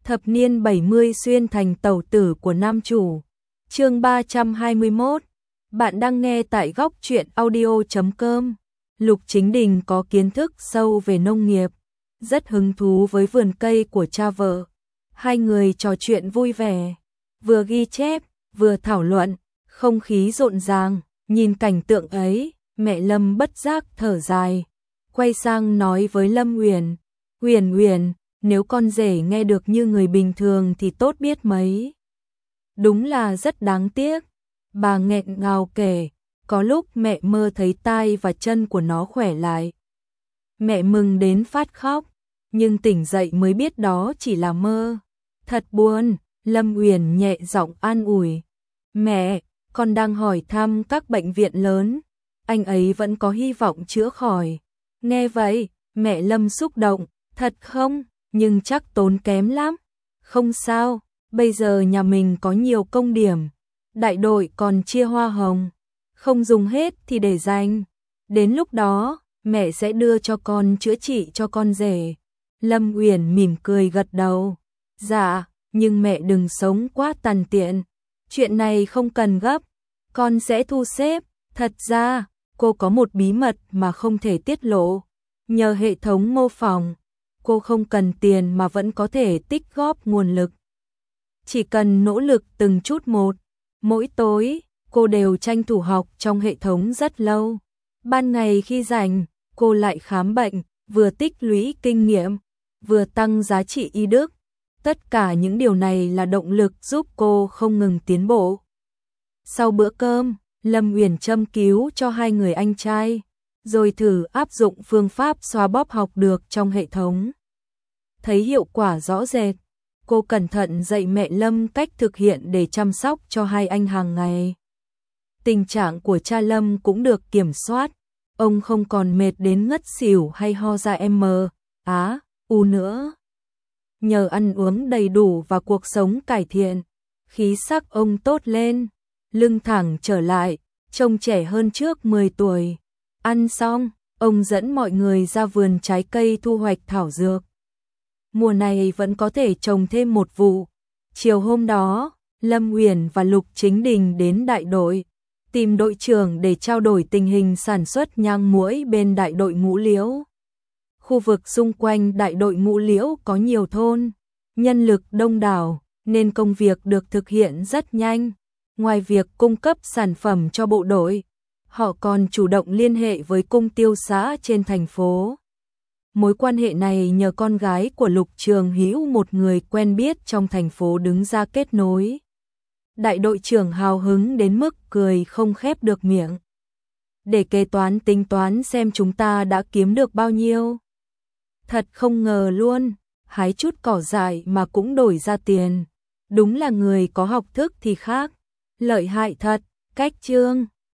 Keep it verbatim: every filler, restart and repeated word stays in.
Thập niên bảy mươi xuyên thành tẩu tử của nam chủ. Chương ba trăm hai mươi mốt. Bạn đang nghe tại góc truyện audio chấm com. Lục Chính Đình có kiến thức sâu về nông nghiệp, rất hứng thú với vườn cây của cha vợ. Hai người trò chuyện vui vẻ, vừa ghi chép, vừa thảo luận, không khí rộn ràng. Nhìn cảnh tượng ấy, mẹ Lâm bất giác thở dài, quay sang nói với Lâm Uyển, "Uyển Uyển, nếu con rể nghe được như người bình thường thì tốt biết mấy. Đúng là rất đáng tiếc." Bà nghẹn ngào kể, có lúc mẹ mơ thấy tai và chân của nó khỏe lại. Mẹ mừng đến phát khóc, nhưng tỉnh dậy mới biết đó chỉ là mơ. Thật buồn. Lâm Uyển nhẹ giọng an ủi, "Mẹ, con đang hỏi thăm các bệnh viện lớn, anh ấy vẫn có hy vọng chữa khỏi." Nghe vậy, mẹ Lâm xúc động, "Thật không? Nhưng chắc tốn kém lắm." "Không sao, bây giờ nhà mình có nhiều công điểm, đại đội còn chia hoa hồng, không dùng hết thì để dành. Đến lúc đó, mẹ sẽ đưa cho con chữa trị cho con rể." Lâm Uyển mỉm cười gật đầu, "Dạ, nhưng mẹ đừng sống quá tàn tiện. Chuyện này không cần gấp, con sẽ thu xếp." Thật ra, cô có một bí mật mà không thể tiết lộ. Nhờ hệ thống mô phỏng, cô không cần tiền mà vẫn có thể tích góp nguồn lực. Chỉ cần nỗ lực từng chút một. Mỗi tối, cô đều tranh thủ học trong hệ thống rất lâu. Ban ngày khi rảnh, cô lại khám bệnh, vừa tích lũy kinh nghiệm, vừa tăng giá trị y đức. Tất cả những điều này là động lực giúp cô không ngừng tiến bộ. Sau bữa cơm, Lâm Uyển châm cứu cho hai người anh trai, rồi thử áp dụng phương pháp xoa bóp học được trong hệ thống. Thấy hiệu quả rõ rệt, cô cẩn thận dạy mẹ Lâm cách thực hiện để chăm sóc cho hai anh hàng ngày. Tình trạng của cha Lâm cũng được kiểm soát, ông không còn mệt đến ngất xỉu hay ho ra M, Á, U nữa. Nhờ ăn uống đầy đủ và cuộc sống cải thiện, khí sắc ông tốt lên, lưng thẳng trở lại, trông trẻ hơn trước mười tuổi. Ăn xong, ông dẫn mọi người ra vườn trái cây thu hoạch thảo dược. Mùa này vẫn có thể trồng thêm một vụ. Chiều hôm đó, Lâm Uyển và Lục Chính Đình đến đại đội, tìm đội trưởng để trao đổi tình hình sản xuất nhang muỗi bên đại đội Ngũ Liễu. Khu vực xung quanh đại đội Ngũ Liễu có nhiều thôn, nhân lực đông đảo, nên công việc được thực hiện rất nhanh. Ngoài việc cung cấp sản phẩm cho bộ đội, họ còn chủ động liên hệ với cung tiêu xã trên thành phố. Mối quan hệ này nhờ con gái của Lục Trường Hữu, một người quen biết trong thành phố, đứng ra kết nối. Đại đội trưởng hào hứng đến mức cười không khép được miệng. "Để kế toán tính toán xem chúng ta đã kiếm được bao nhiêu." Thật không ngờ luôn, hái chút cỏ dại mà cũng đổi ra tiền. Đúng là người có học thức thì khác. Lợi hại thật. Cách chương